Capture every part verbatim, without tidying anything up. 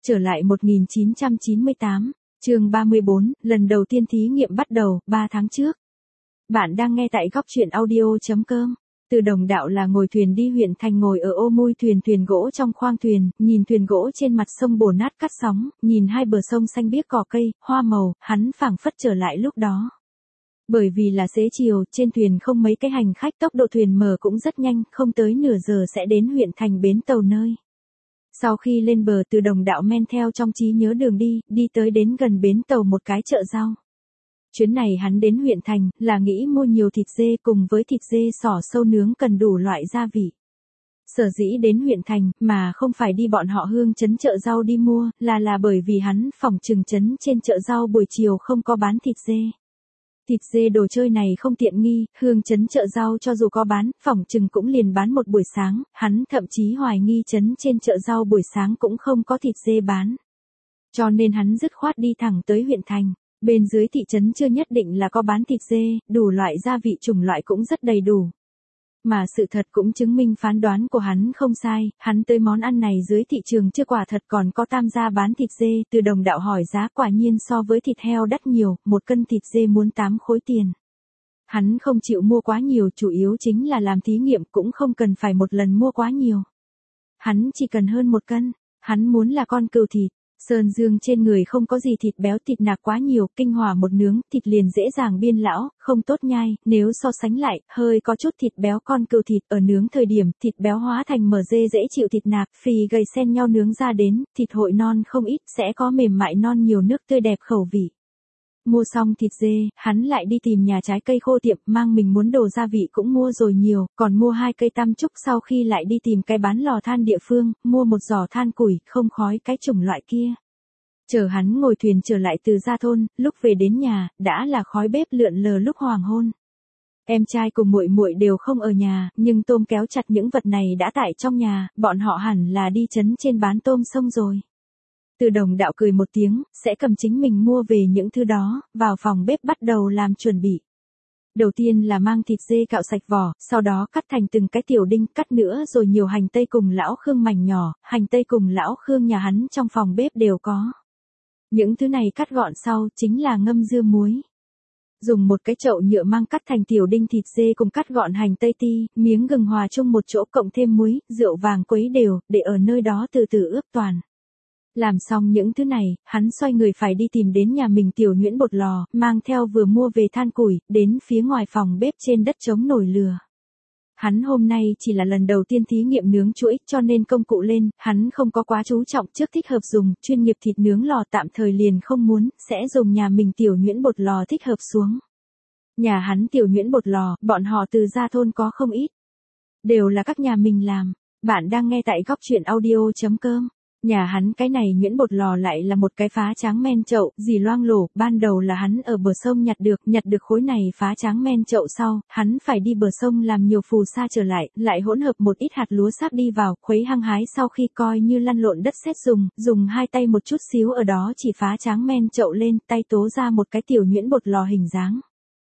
Trở lại một nghìn chín trăm chín mươi tám, chương ba mươi bốn, lần đầu tiên thí nghiệm bắt đầu, ba tháng trước. Bạn đang nghe tại góc truyện audio.com. Từ Đồng Đạo là ngồi thuyền đi huyện thành, ngồi ở ô mui thuyền thuyền gỗ trong khoang thuyền, nhìn thuyền gỗ trên mặt sông bổ nát cắt sóng, nhìn hai bờ sông xanh biếc cỏ cây, hoa màu, hắn phảng phất trở lại lúc đó. Bởi vì là xế chiều, trên thuyền không mấy cái hành khách, tốc độ thuyền mở cũng rất nhanh, không tới nửa giờ sẽ đến huyện thành bến tàu nơi. Sau khi lên bờ, Từ Đồng Đạo men theo trong trí nhớ đường đi, đi tới đến gần bến tàu một cái chợ rau. Chuyến này hắn đến huyện thành, là nghĩ mua nhiều thịt dê cùng với thịt dê sỏ sâu nướng cần đủ loại gia vị. Sở dĩ đến huyện thành, mà không phải đi bọn họ Hương trấn chợ rau đi mua, là là bởi vì hắn phỏng chừng trấn trên chợ rau buổi chiều không có bán thịt dê. Thịt dê đồ chơi này không tiện nghi, Hương trấn chợ rau cho dù có bán, phỏng chừng cũng liền bán một buổi sáng, hắn thậm chí hoài nghi trấn trên chợ rau buổi sáng cũng không có thịt dê bán. Cho nên hắn dứt khoát đi thẳng tới huyện thành, bên dưới thị trấn chưa nhất định là có bán thịt dê, đủ loại gia vị chủng loại cũng rất đầy đủ. Mà sự thật cũng chứng minh phán đoán của hắn không sai, hắn tới món ăn này dưới thị trường chưa quả thật còn có tam gia bán thịt dê. Từ Đồng Đạo hỏi giá, quả nhiên so với thịt heo đắt nhiều, một cân thịt dê muốn tám khối tiền. Hắn không chịu mua quá nhiều, chủ yếu chính là làm thí nghiệm, cũng không cần phải một lần mua quá nhiều. Hắn chỉ cần hơn một cân, hắn muốn là con cừu thịt. Sơn Dương trên người không có gì thịt béo, thịt nạc quá nhiều, kinh hỏa một nướng, thịt liền dễ dàng biên lão, không tốt nhai, nếu so sánh lại, hơi có chút thịt béo con cừu thịt ở nướng thời điểm, thịt béo hóa thành mờ dê dễ chịu, thịt nạc, phì gầy xen nhau nướng ra đến, thịt hội non không ít, sẽ có mềm mại non nhiều nước tươi đẹp khẩu vị. Mua xong thịt dê, hắn lại đi tìm nhà trái cây khô tiệm, mang mình muốn đồ gia vị cũng mua rồi nhiều, còn mua hai cây tam trúc, sau khi lại đi tìm cái bán lò than địa phương, mua một giỏ than củi, không khói cái chủng loại kia. Chờ hắn ngồi thuyền trở lại từ gia thôn, lúc về đến nhà, đã là khói bếp lượn lờ lúc hoàng hôn. Em trai cùng muội muội đều không ở nhà, nhưng tôm kéo chặt những vật này đã tại trong nhà, bọn họ hẳn là đi trấn trên bán tôm sông rồi. Từ Đồng Đạo cười một tiếng, sẽ cầm chính mình mua về những thứ đó, vào phòng bếp bắt đầu làm chuẩn bị. Đầu tiên là mang thịt dê cạo sạch vỏ, sau đó cắt thành từng cái tiểu đinh, cắt nữa rồi nhiều hành tây cùng lão Khương mảnh nhỏ, hành tây cùng lão Khương nhà hắn trong phòng bếp đều có. Những thứ này cắt gọn sau, chính là ngâm dưa muối. Dùng một cái chậu nhựa mang cắt thành tiểu đinh thịt dê cùng cắt gọn hành tây ti, miếng gừng hòa chung một chỗ cộng thêm muối, rượu vàng quấy đều, để ở nơi đó từ từ ướp toàn. Làm xong những thứ này, hắn xoay người phải đi tìm đến nhà mình tiểu nhuyễn bột lò, mang theo vừa mua về than củi, đến phía ngoài phòng bếp trên đất chống nổi lửa. Hắn hôm nay chỉ là lần đầu tiên thí nghiệm nướng chuỗi, cho nên công cụ lên, hắn không có quá chú trọng, trước thích hợp dùng, chuyên nghiệp thịt nướng lò tạm thời liền không muốn, sẽ dùng nhà mình tiểu nhuyễn bột lò thích hợp xuống. Nhà hắn tiểu nhuyễn bột lò, bọn họ từ gia thôn có không ít. Đều là các nhà mình làm. Bạn đang nghe tại góc truyện audio.com. Nhà hắn cái này nhuyễn bột lò lại là một cái phá tráng men chậu, dì loang lổ, ban đầu là hắn ở bờ sông nhặt được, nhặt được khối này phá tráng men chậu sau, hắn phải đi bờ sông làm nhiều phù sa trở lại, lại hỗn hợp một ít hạt lúa sáp đi vào, khuấy hăng hái sau khi coi như lăn lộn đất sét dùng, dùng hai tay một chút xíu ở đó chỉ phá tráng men chậu lên, tay tố ra một cái tiểu nhuyễn bột lò hình dáng.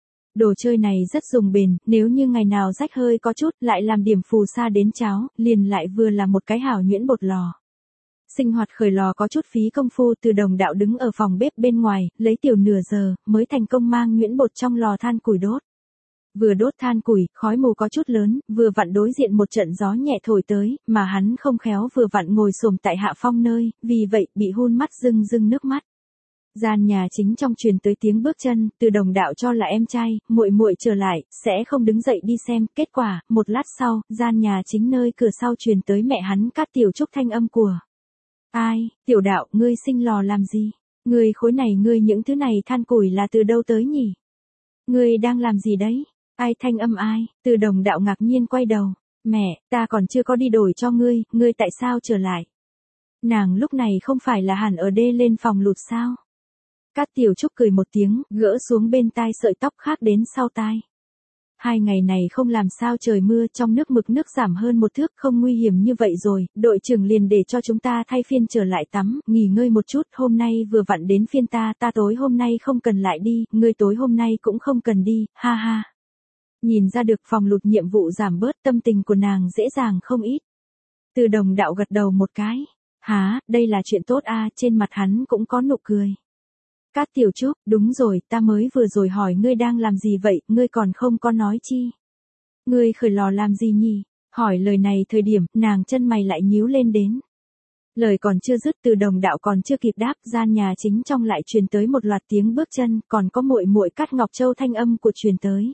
Đồ chơi này rất dùng bền, nếu như ngày nào rách hơi có chút, lại làm điểm phù sa đến cháo, liền lại vừa là một cái hảo nhuyễn bột lò. Sinh hoạt khởi lò có chút phí công phu, Từ Đồng Đạo đứng ở phòng bếp bên ngoài, lấy tiểu nửa giờ, mới thành công mang nhuyễn bột trong lò than củi đốt. Vừa đốt than củi, khói mù có chút lớn, vừa vặn đối diện một trận gió nhẹ thổi tới, mà hắn không khéo vừa vặn ngồi xổm tại hạ phong nơi, vì vậy bị hun mắt rưng rưng nước mắt. Gian nhà chính trong truyền tới tiếng bước chân, Từ Đồng Đạo cho là em trai, muội muội trở lại, sẽ không đứng dậy đi xem, kết quả, một lát sau, gian nhà chính nơi cửa sau truyền tới mẹ hắn Cát Tiểu Trúc thanh âm của. Ai, Tiểu Đạo, ngươi sinh lò làm gì? Ngươi khối này ngươi những thứ này than củi là từ đâu tới nhỉ? Ngươi đang làm gì đấy? Ai thanh âm ai? Từ Đồng Đạo ngạc nhiên quay đầu. Mẹ, ta còn chưa có đi đổi cho ngươi, ngươi tại sao trở lại? Nàng lúc này không phải là hẳn ở đê lên phòng lụt sao? Cát Tiểu Trúc cười một tiếng, gỡ xuống bên tai sợi tóc khác đến sau tai. Hai ngày này không làm sao trời mưa, trong nước mực nước giảm hơn một thước, không nguy hiểm như vậy rồi, đội trưởng liền để cho chúng ta thay phiên trở lại tắm, nghỉ ngơi một chút, hôm nay vừa vặn đến phiên ta, ta tối hôm nay không cần lại đi, ngươi tối hôm nay cũng không cần đi, ha ha. Nhìn ra được phòng lụt nhiệm vụ giảm bớt, tâm tình của nàng dễ dàng không ít. Từ Đồng Đạo gật đầu một cái. Hả, đây là chuyện tốt a, trên mặt hắn cũng có nụ cười. Cát Tiểu Trúc, đúng rồi, ta mới vừa rồi hỏi ngươi đang làm gì vậy, ngươi còn không có nói chi. Ngươi khởi lò làm gì nhỉ? Hỏi lời này thời điểm, nàng chân mày lại nhíu lên đến. Lời còn chưa dứt, Từ Đồng Đạo còn chưa kịp đáp, gian nhà chính trong lại truyền tới một loạt tiếng bước chân, còn có muội muội Cát Ngọc Châu thanh âm của truyền tới.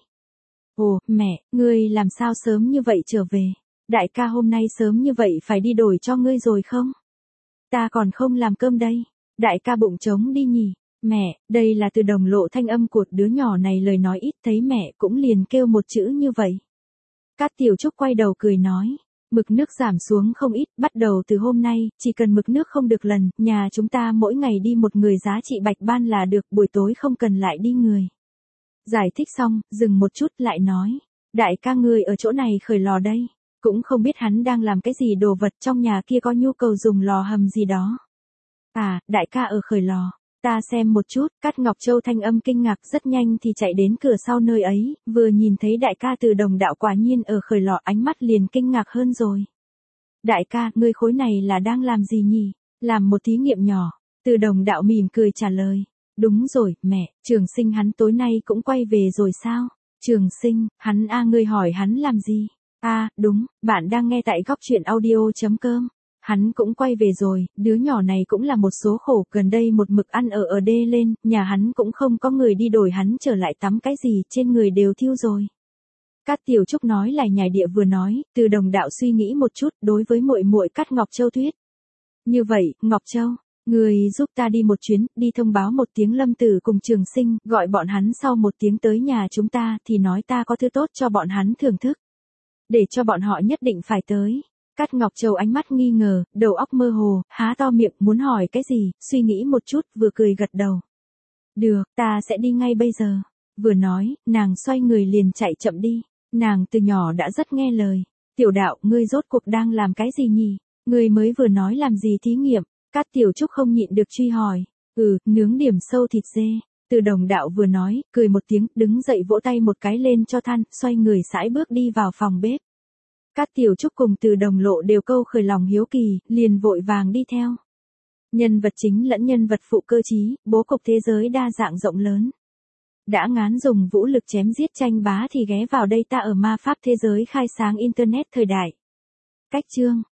Ồ, mẹ, ngươi làm sao sớm như vậy trở về? Đại ca hôm nay sớm như vậy phải đi đổi cho ngươi rồi không? Ta còn không làm cơm đây. Đại ca bụng trống đi nhỉ? Mẹ, đây là Từ Đồng Lộ thanh âm của đứa nhỏ này, lời nói ít thấy mẹ cũng liền kêu một chữ như vậy. Cát Tiểu Trúc quay đầu cười nói. Mực nước giảm xuống không ít, bắt đầu từ hôm nay, chỉ cần mực nước không được lần, nhà chúng ta mỗi ngày đi một người giá trị bạch ban là được, buổi tối không cần lại đi người. Giải thích xong, dừng một chút lại nói. Đại ca ngươi ở chỗ này khởi lò đây. Cũng không biết hắn đang làm cái gì đồ vật, trong nhà kia có nhu cầu dùng lò hầm gì đó. À, đại ca ở khởi lò. Ta xem một chút, Cát Ngọc Châu thanh âm kinh ngạc rất nhanh thì chạy đến cửa sau nơi ấy, vừa nhìn thấy đại ca Từ Đồng Đạo quả nhiên ở khởi lò, ánh mắt liền kinh ngạc hơn rồi. Đại ca, ngươi khối này là đang làm gì nhỉ? Làm một thí nghiệm nhỏ. Từ Đồng Đạo mỉm cười trả lời. Đúng rồi, mẹ, Trường Sinh hắn tối nay cũng quay về rồi sao? Trường Sinh, hắn a ngươi hỏi hắn làm gì? A, đúng, bạn đang nghe tại góc truyện audio chấm com. Hắn cũng quay về rồi, đứa nhỏ này cũng là một số khổ, gần đây một mực ăn ở ở đê lên, nhà hắn cũng không có người đi đổi hắn trở lại tắm cái gì, trên người đều thiêu rồi. Cát Tiểu Trúc nói lại nhải địa vừa nói, Từ Đồng Đạo suy nghĩ một chút, đối với muội muội Cát Ngọc Châu thuyết. Như vậy, Ngọc Châu, người giúp ta đi một chuyến, đi thông báo một tiếng Lâm Tử cùng Trường Sinh, gọi bọn hắn sau một tiếng tới nhà chúng ta, thì nói ta có thứ tốt cho bọn hắn thưởng thức. Để cho bọn họ nhất định phải tới. Cát Ngọc Châu ánh mắt nghi ngờ, đầu óc mơ hồ, há to miệng muốn hỏi cái gì, suy nghĩ một chút, vừa cười gật đầu. Được, ta sẽ đi ngay bây giờ. Vừa nói, nàng xoay người liền chạy chậm đi. Nàng từ nhỏ đã rất nghe lời. Tiểu Đạo, ngươi rốt cuộc đang làm cái gì nhỉ? Ngươi mới vừa nói làm gì thí nghiệm? Cát Tiểu Trúc không nhịn được truy hỏi. Ừ, nướng điểm sâu thịt dê. Từ Đồng Đạo vừa nói, cười một tiếng, đứng dậy vỗ tay một cái lên cho than, xoay người sải bước đi vào phòng bếp. Cát Tiểu Trúc cùng Từ Đồng Lộ đều câu khởi lòng hiếu kỳ, liền vội vàng đi theo. Nhân vật chính lẫn nhân vật phụ cơ trí, bố cục thế giới đa dạng rộng lớn. Đã ngán dùng vũ lực chém giết tranh bá thì ghé vào đây ta ở ma pháp thế giới khai sáng Internet thời đại. Cách chương